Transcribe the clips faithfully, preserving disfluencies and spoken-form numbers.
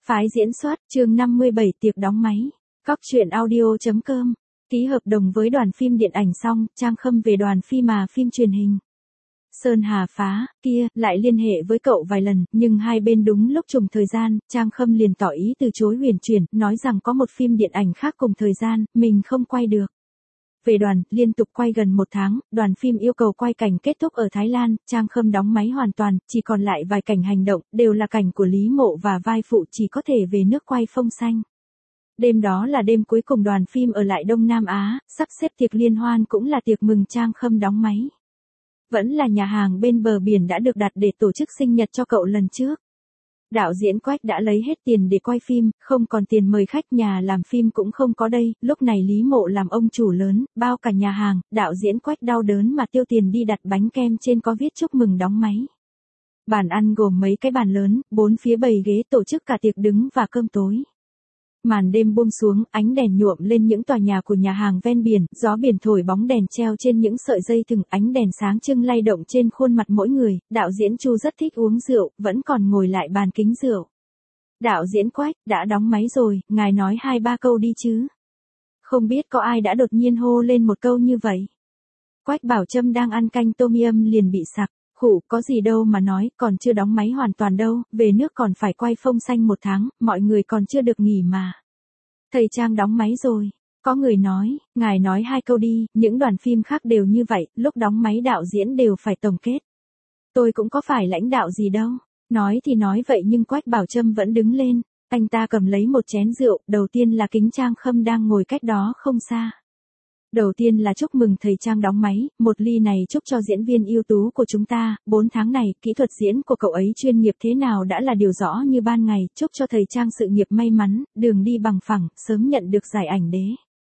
Phái diễn xuất, chương năm mươi bảy tiệc đóng máy. Cóc truyện audio.com. Ký hợp đồng với đoàn phim điện ảnh xong, Trang Khâm về đoàn phim mà phim truyền hình. Sơn Hà phá, kia, lại liên hệ với cậu vài lần, nhưng hai bên đúng lúc trùng thời gian, Trang Khâm liền tỏ ý từ chối huyền chuyển, nói rằng có một phim điện ảnh khác cùng thời gian, mình không quay được. Về đoàn, liên tục quay gần một tháng, đoàn phim yêu cầu quay cảnh kết thúc ở Thái Lan, Trang Khâm đóng máy hoàn toàn, chỉ còn lại vài cảnh hành động, đều là cảnh của Lý Mộ và vai phụ chỉ có thể về nước quay phông xanh. Đêm đó là đêm cuối cùng đoàn phim ở lại Đông Nam Á, sắp xếp tiệc liên hoan cũng là tiệc mừng Trang Khâm đóng máy. Vẫn là nhà hàng bên bờ biển đã được đặt để tổ chức sinh nhật cho cậu lần trước. Đạo diễn Quách đã lấy hết tiền để quay phim, không còn tiền mời khách, nhà làm phim cũng không có đây, lúc này Lý Mộ làm ông chủ lớn, bao cả nhà hàng, đạo diễn Quách đau đớn mà tiêu tiền đi đặt bánh kem trên có viết chúc mừng đóng máy. Bàn ăn gồm mấy cái bàn lớn, bốn phía bày ghế tổ chức cả tiệc đứng và cơm tối. Màn đêm buông xuống, ánh đèn nhuộm lên những tòa nhà của nhà hàng ven biển, gió biển thổi bóng đèn treo trên những sợi dây thừng, ánh đèn sáng trưng lay động trên khuôn mặt mỗi người, đạo diễn Chu rất thích uống rượu, vẫn còn ngồi lại bàn kính rượu. Đạo diễn Quách, đã đóng máy rồi, ngài nói hai ba câu đi chứ. Không biết có ai đã đột nhiên hô lên một câu như vậy. Quách Bảo Trâm đang ăn canh tôm yum liền bị sặc. Khụ, có gì đâu mà nói, còn chưa đóng máy hoàn toàn đâu, về nước còn phải quay phông xanh một tháng, mọi người còn chưa được nghỉ mà. Thầy Trang đóng máy rồi. Có người nói, ngài nói hai câu đi, những đoàn phim khác đều như vậy, lúc đóng máy đạo diễn đều phải tổng kết. Tôi cũng có phải lãnh đạo gì đâu. Nói thì nói vậy nhưng Quách Bảo Trâm vẫn đứng lên, anh ta cầm lấy một chén rượu, đầu tiên là kính Trang Khâm đang ngồi cách đó không xa. Đầu tiên là chúc mừng thầy Trang đóng máy, một ly này chúc cho diễn viên ưu tú của chúng ta, bốn tháng này, kỹ thuật diễn của cậu ấy chuyên nghiệp thế nào đã là điều rõ như ban ngày, chúc cho thầy Trang sự nghiệp may mắn, đường đi bằng phẳng, sớm nhận được giải ảnh đế.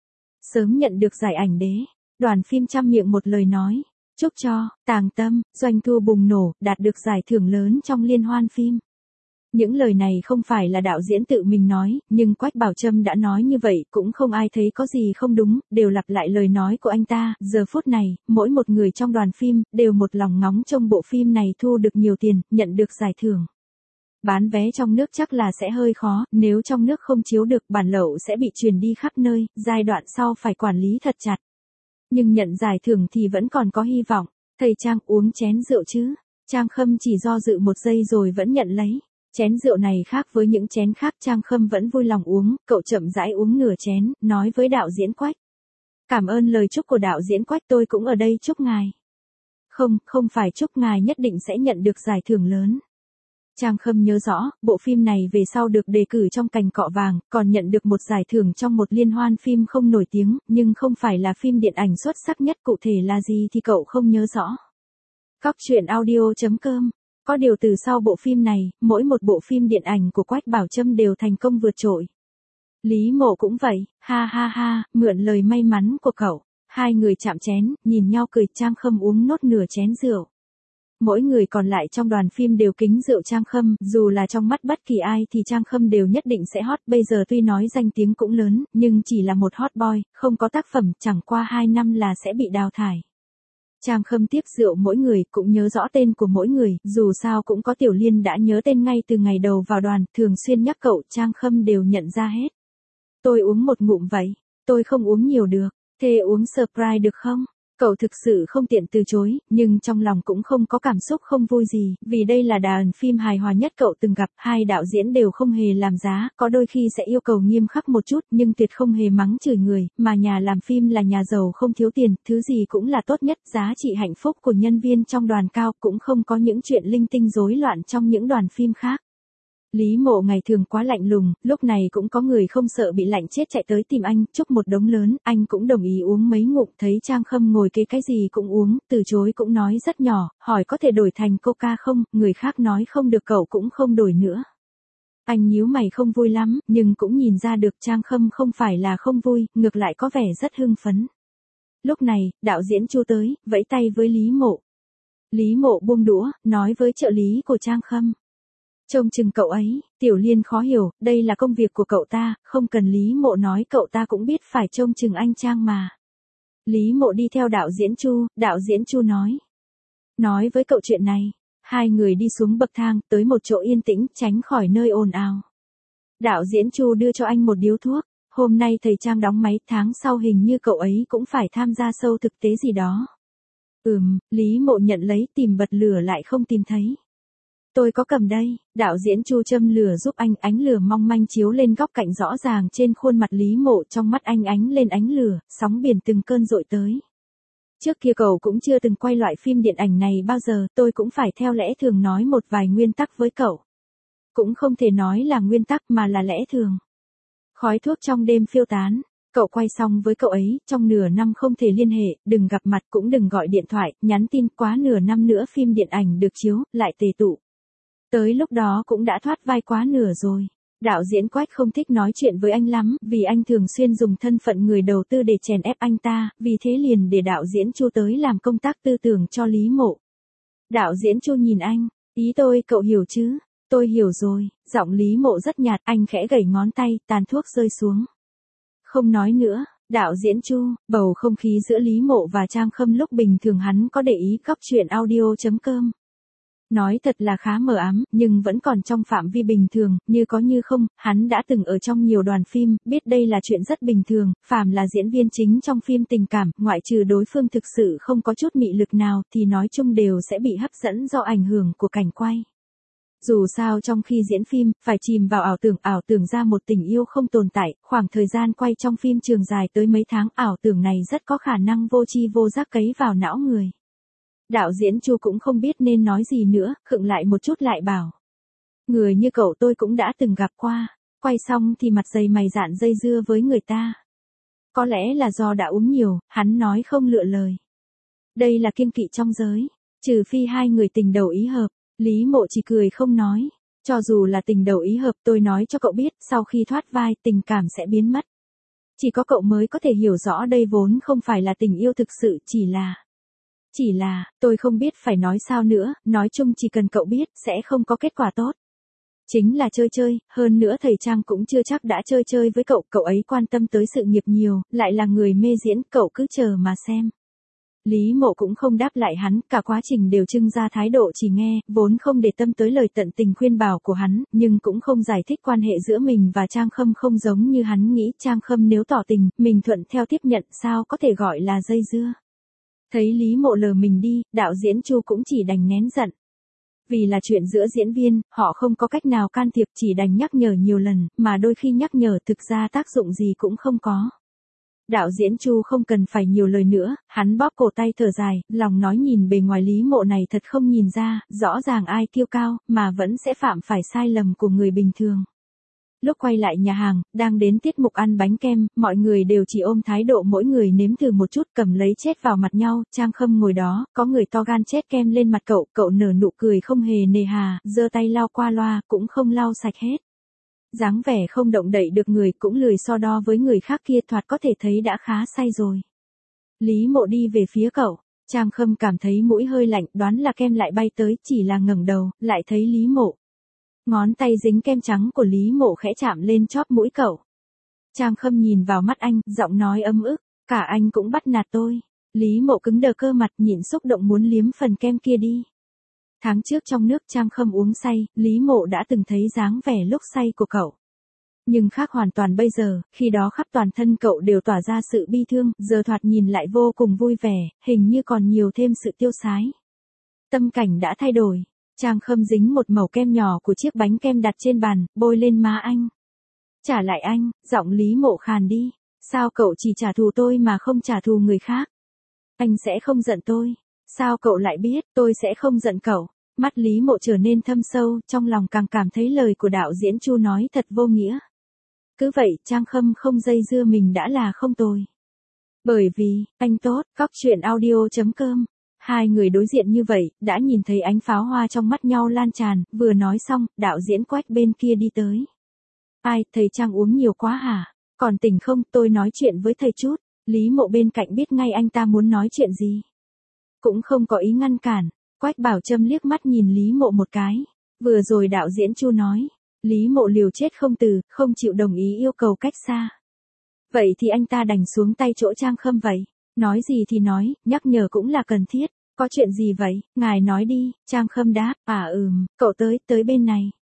Sớm nhận được giải ảnh đế, đoàn phim trăm miệng một lời nói, chúc cho, Tàng Tâm, doanh thu bùng nổ, đạt được giải thưởng lớn trong liên hoan phim. Những lời này không phải là đạo diễn tự mình nói, nhưng Quách Bảo Trâm đã nói như vậy, cũng không ai thấy có gì không đúng, đều lặp lại lời nói của anh ta. Giờ phút này, mỗi một người trong đoàn phim, đều một lòng ngóng trông bộ phim này thu được nhiều tiền, nhận được giải thưởng. Bán vé trong nước chắc là sẽ hơi khó, nếu trong nước không chiếu được, bản lậu sẽ bị truyền đi khắp nơi, giai đoạn sau phải quản lý thật chặt. Nhưng nhận giải thưởng thì vẫn còn có hy vọng. Thầy Trang uống chén rượu chứ? Trang Khâm chỉ do dự một giây rồi vẫn nhận lấy. Chén rượu này khác với những chén khác, Trang Khâm vẫn vui lòng uống, cậu chậm rãi uống nửa chén, nói với đạo diễn Quách. Cảm ơn lời chúc của đạo diễn Quách, tôi cũng ở đây chúc ngài. Không, không phải chúc ngài nhất định sẽ nhận được giải thưởng lớn. Trang Khâm nhớ rõ, bộ phim này về sau được đề cử trong Cành Cọ Vàng, còn nhận được một giải thưởng trong một liên hoan phim không nổi tiếng, nhưng không phải là phim điện ảnh xuất sắc nhất, cụ thể là gì thì cậu không nhớ rõ. Cóc truyện audio.com. Có điều từ sau bộ phim này, mỗi một bộ phim điện ảnh của Quách Bảo Trâm đều thành công vượt trội. Lý Mộ cũng vậy, ha ha ha, mượn lời may mắn của cậu. Hai người chạm chén, nhìn nhau cười, Trang Khâm uống nốt nửa chén rượu. Mỗi người còn lại trong đoàn phim đều kính rượu Trang Khâm, dù là trong mắt bất kỳ ai thì Trang Khâm đều nhất định sẽ hot, bây giờ tuy nói danh tiếng cũng lớn, nhưng chỉ là một hot boy, không có tác phẩm, chẳng qua hai năm là sẽ bị đào thải. Trang Khâm tiếp rượu mỗi người, cũng nhớ rõ tên của mỗi người, dù sao cũng có Tiểu Liên đã nhớ tên ngay từ ngày đầu vào đoàn, thường xuyên nhắc cậu, Trang Khâm đều nhận ra hết. Tôi uống một ngụm vậy, tôi không uống nhiều được, thế uống Sprite được không? Cậu thực sự không tiện từ chối, nhưng trong lòng cũng không có cảm xúc không vui gì, vì đây là đoàn phim hài hòa nhất cậu từng gặp, hai đạo diễn đều không hề làm giá, có đôi khi sẽ yêu cầu nghiêm khắc một chút, nhưng tuyệt không hề mắng chửi người, mà nhà làm phim là nhà giàu không thiếu tiền, thứ gì cũng là tốt nhất, giá trị hạnh phúc của nhân viên trong đoàn cao, cũng không có những chuyện linh tinh rối loạn trong những đoàn phim khác. Lý Mộ ngày thường quá lạnh lùng, lúc này cũng có người không sợ bị lạnh chết chạy tới tìm anh, chúc một đống lớn, anh cũng đồng ý uống mấy ngụm, thấy Trang Khâm ngồi kế cái gì cũng uống, từ chối cũng nói rất nhỏ, hỏi có thể đổi thành Coca không, người khác nói không được cậu cũng không đổi nữa. Anh nhíu mày không vui lắm, nhưng cũng nhìn ra được Trang Khâm không phải là không vui, ngược lại có vẻ rất hưng phấn. Lúc này, đạo diễn Chu tới, vẫy tay với Lý Mộ. Lý Mộ buông đũa, nói với trợ lý của Trang Khâm. Trông chừng cậu ấy, Tiểu Liên khó hiểu, đây là công việc của cậu ta, không cần Lý Mộ nói, cậu ta cũng biết phải trông chừng anh Trang mà. Lý Mộ đi theo đạo diễn Chu, đạo diễn Chu nói. Nói với cậu chuyện này, hai người đi xuống bậc thang, tới một chỗ yên tĩnh, tránh khỏi nơi ồn ào. Đạo diễn Chu đưa cho anh một điếu thuốc. Hôm nay thầy Trang đóng máy, tháng sau hình như cậu ấy cũng phải tham gia show thực tế gì đó. Ừm, Lý Mộ nhận lấy, tìm bật lửa lại không tìm thấy. Tôi có cầm đây, đạo diễn Chu châm lửa giúp anh, ánh lửa mong manh chiếu lên góc cạnh rõ ràng trên khuôn mặt Lý Mộ, trong mắt anh ánh lên ánh lửa, sóng biển từng cơn dội tới. Trước kia cậu cũng chưa từng quay loại phim điện ảnh này bao giờ, tôi cũng phải theo lẽ thường nói một vài nguyên tắc với cậu. Cũng không thể nói là nguyên tắc mà là lẽ thường. Khói thuốc trong đêm phiêu tán. Cậu quay xong với cậu ấy, trong nửa năm không thể liên hệ, đừng gặp mặt cũng đừng gọi điện thoại, nhắn tin, quá nửa năm nữa phim điện ảnh được chiếu, lại tề tụ. Tới lúc đó cũng đã thoát vai quá nửa rồi. Đạo diễn Quách không thích nói chuyện với anh lắm, vì anh thường xuyên dùng thân phận người đầu tư để chèn ép anh ta, vì thế liền để đạo diễn Chu tới làm công tác tư tưởng cho Lý Mộ. Đạo diễn Chu nhìn anh, ý tôi cậu hiểu chứ? Tôi hiểu rồi, giọng Lý Mộ rất nhạt, anh khẽ gẩy ngón tay, tàn thuốc rơi xuống. Không nói nữa, đạo diễn Chu, bầu không khí giữa Lý Mộ và Trang Khâm lúc bình thường hắn có để ý. Cóc truyện audio chấm com. Nói thật là khá mờ ám, nhưng vẫn còn trong phạm vi bình thường, như có như không, hắn đã từng ở trong nhiều đoàn phim, biết đây là chuyện rất bình thường, phàm là diễn viên chính trong phim tình cảm, ngoại trừ đối phương thực sự không có chút mị lực nào thì nói chung đều sẽ bị hấp dẫn do ảnh hưởng của cảnh quay. Dù sao trong khi diễn phim, phải chìm vào ảo tưởng, ảo tưởng ra một tình yêu không tồn tại, khoảng thời gian quay trong phim trường dài tới mấy tháng, ảo tưởng này rất có khả năng vô tri vô giác cấy vào não người. Đạo diễn Chu cũng không biết nên nói gì nữa, khựng lại một chút lại bảo. Người như cậu tôi cũng đã từng gặp qua, quay xong thì mặt dày mày dạn dây dưa với người ta. Có lẽ là do đã uống nhiều, hắn nói không lựa lời. Đây là kiêng kỵ trong giới, trừ phi hai người tình đầu ý hợp. Lý Mộ chỉ cười không nói. Cho dù là tình đầu ý hợp, tôi nói cho cậu biết, sau khi thoát vai, tình cảm sẽ biến mất. Chỉ có cậu mới có thể hiểu rõ đây vốn không phải là tình yêu thực sự, chỉ là... Chỉ là, tôi không biết phải nói sao nữa, nói chung chỉ cần cậu biết, sẽ không có kết quả tốt. Chính là chơi chơi, hơn nữa thầy Trang cũng chưa chắc đã chơi chơi với cậu, cậu ấy quan tâm tới sự nghiệp nhiều, lại là người mê diễn, cậu cứ chờ mà xem. Lý Mộ cũng không đáp lại hắn, cả quá trình đều trưng ra thái độ chỉ nghe, vốn không để tâm tới lời tận tình khuyên bảo của hắn, nhưng cũng không giải thích quan hệ giữa mình và Trang Khâm không giống như hắn nghĩ. Trang Khâm nếu tỏ tình, mình thuận theo tiếp nhận, sao có thể gọi là dây dưa. Thấy Lý Mộ lờ mình đi, đạo diễn Chu cũng chỉ đành nén giận. Vì là chuyện giữa diễn viên, họ không có cách nào can thiệp, chỉ đành nhắc nhở nhiều lần, mà đôi khi nhắc nhở thực ra tác dụng gì cũng không có. Đạo diễn Chu không cần phải nhiều lời nữa, hắn bóp cổ tay thở dài, lòng nói nhìn bề ngoài Lý Mộ này thật không nhìn ra, rõ ràng ai kiêu cao, mà vẫn sẽ phạm phải sai lầm của người bình thường. Lúc quay lại nhà hàng, đang đến tiết mục ăn bánh kem, mọi người đều chỉ ôm thái độ mỗi người nếm thử một chút, cầm lấy chét vào mặt nhau. Trang Khâm ngồi đó, có người to gan chét kem lên mặt cậu, cậu nở nụ cười không hề nề hà, giơ tay lau qua loa, cũng không lau sạch hết. Dáng vẻ không động đậy được người, cũng lười so đo với người khác kia, thoạt có thể thấy đã khá say rồi. Lý Mộ đi về phía cậu, Trang Khâm cảm thấy mũi hơi lạnh, đoán là kem lại bay tới, chỉ là ngẩng đầu, lại thấy Lý Mộ. Ngón tay dính kem trắng của Lý Mộ khẽ chạm lên chóp mũi cậu. Trang Khâm nhìn vào mắt anh, giọng nói ấm ức, cả anh cũng bắt nạt tôi. Lý Mộ cứng đờ cơ mặt, nhịn xúc động muốn liếm phần kem kia đi. Tháng trước trong nước Trang Khâm uống say, Lý Mộ đã từng thấy dáng vẻ lúc say của cậu. Nhưng khác hoàn toàn bây giờ, khi đó khắp toàn thân cậu đều tỏa ra sự bi thương, giờ thoạt nhìn lại vô cùng vui vẻ, hình như còn nhiều thêm sự tiêu sái. Tâm cảnh đã thay đổi. Trang Khâm dính một mẩu kem nhỏ của chiếc bánh kem đặt trên bàn, bôi lên má anh. Trả lại anh, giọng Lý Mộ khàn đi. Sao cậu chỉ trả thù tôi mà không trả thù người khác? Anh sẽ không giận tôi. Sao cậu lại biết tôi sẽ không giận cậu? Mắt Lý Mộ trở nên thâm sâu, trong lòng càng cảm thấy lời của đạo diễn Chu nói thật vô nghĩa. Cứ vậy, Trang Khâm không dây dưa mình đã là không tồi. Bởi vì, anh tốt. Cóc truyện audio chấm com. Hai người đối diện như vậy, đã nhìn thấy ánh pháo hoa trong mắt nhau lan tràn, vừa nói xong, đạo diễn Quách bên kia đi tới. Ai, thầy Trang uống nhiều quá hả? Còn tỉnh không, tôi nói chuyện với thầy chút. Lý Mộ bên cạnh biết ngay anh ta muốn nói chuyện gì. Cũng không có ý ngăn cản. Quách Bảo Trâm liếc mắt nhìn Lý Mộ một cái. Vừa rồi đạo diễn Chu nói. Lý Mộ liều chết không từ, không chịu đồng ý yêu cầu cách xa. Vậy thì anh ta đành xuống tay chỗ Trang Khâm vậy. Nói gì thì nói, nhắc nhở cũng là cần thiết. Có chuyện gì vậy, ngài nói đi. Trang Khâm đáp, à ừm, cậu tới, tới bên này.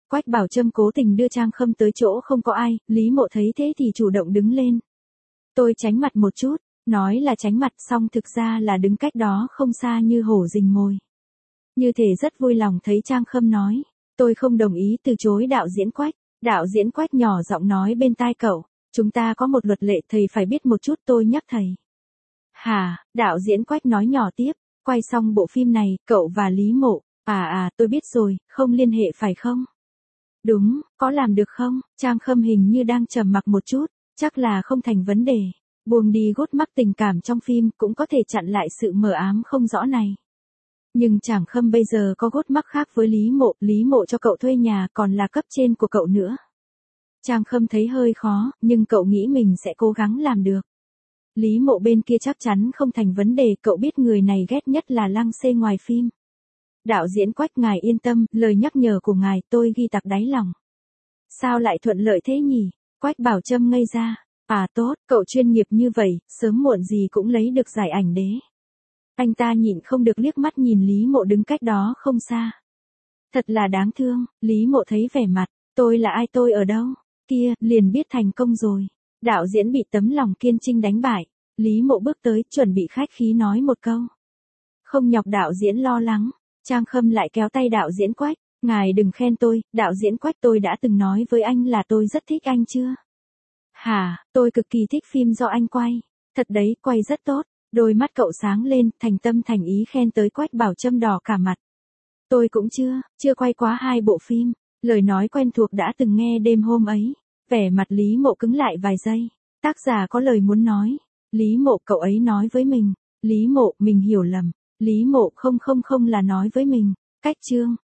Quách Bảo Trâm cố tình đưa Trang Khâm tới chỗ không có ai, Lý Mộ thấy thế thì chủ động đứng lên. Tôi tránh mặt một chút, nói là tránh mặt xong thực ra là đứng cách đó không xa như hổ rình mồi. Như thể rất vui lòng thấy Trang Khâm nói, tôi không đồng ý từ chối đạo diễn Quách. Đạo diễn Quách nhỏ giọng nói bên tai cậu, chúng ta có một luật lệ thầy phải biết một chút, tôi nhắc thầy. Hả, đạo diễn Quách nói nhỏ tiếp, quay xong bộ phim này, cậu và Lý Mộ, à à tôi biết rồi, không liên hệ phải không? Đúng, có làm được không? Trang Khâm hình như đang trầm mặc một chút, chắc là không thành vấn đề. Buông đi gút mắc tình cảm trong phim cũng có thể chặn lại sự mờ ám không rõ này. Nhưng Trang Khâm bây giờ có gút mắc khác với Lý Mộ, Lý Mộ cho cậu thuê nhà còn là cấp trên của cậu nữa. Trang Khâm thấy hơi khó, nhưng cậu nghĩ mình sẽ cố gắng làm được. Lý Mộ bên kia chắc chắn không thành vấn đề, cậu biết người này ghét nhất là lăng xê ngoài phim. Đạo diễn Quách ngài yên tâm, lời nhắc nhở của ngài tôi ghi tạc đáy lòng. Sao lại thuận lợi thế nhỉ? Quách Bảo Trâm ngây ra. À tốt, cậu chuyên nghiệp như vậy, sớm muộn gì cũng lấy được giải ảnh đế. Anh ta nhịn không được liếc mắt nhìn Lý Mộ đứng cách đó không xa. Thật là đáng thương, Lý Mộ thấy vẻ mặt, tôi là ai, tôi ở đâu? Kia, liền biết thành công rồi. Đạo diễn bị tấm lòng kiên trinh đánh bại. Lý Mộ bước tới, chuẩn bị khách khí nói một câu. Không nhọc đạo diễn lo lắng. Trang Khâm lại kéo tay đạo diễn Quách. Ngài đừng khen tôi, đạo diễn Quách, tôi đã từng nói với anh là tôi rất thích anh chưa? Hả, tôi cực kỳ thích phim do anh quay. Thật đấy, quay rất tốt. Đôi mắt cậu sáng lên, thành tâm thành ý khen tới. Quách Bảo Trâm đỏ cả mặt. Tôi cũng chưa, chưa quay quá hai bộ phim. Lời nói quen thuộc đã từng nghe đêm hôm ấy. Vẻ mặt Lý Mộ cứng lại vài giây. Tác giả có lời muốn nói. Lý Mộ, cậu ấy nói với mình. Lý Mộ, mình hiểu lầm. Lý Mộ, không không không là nói với mình. Cách chương.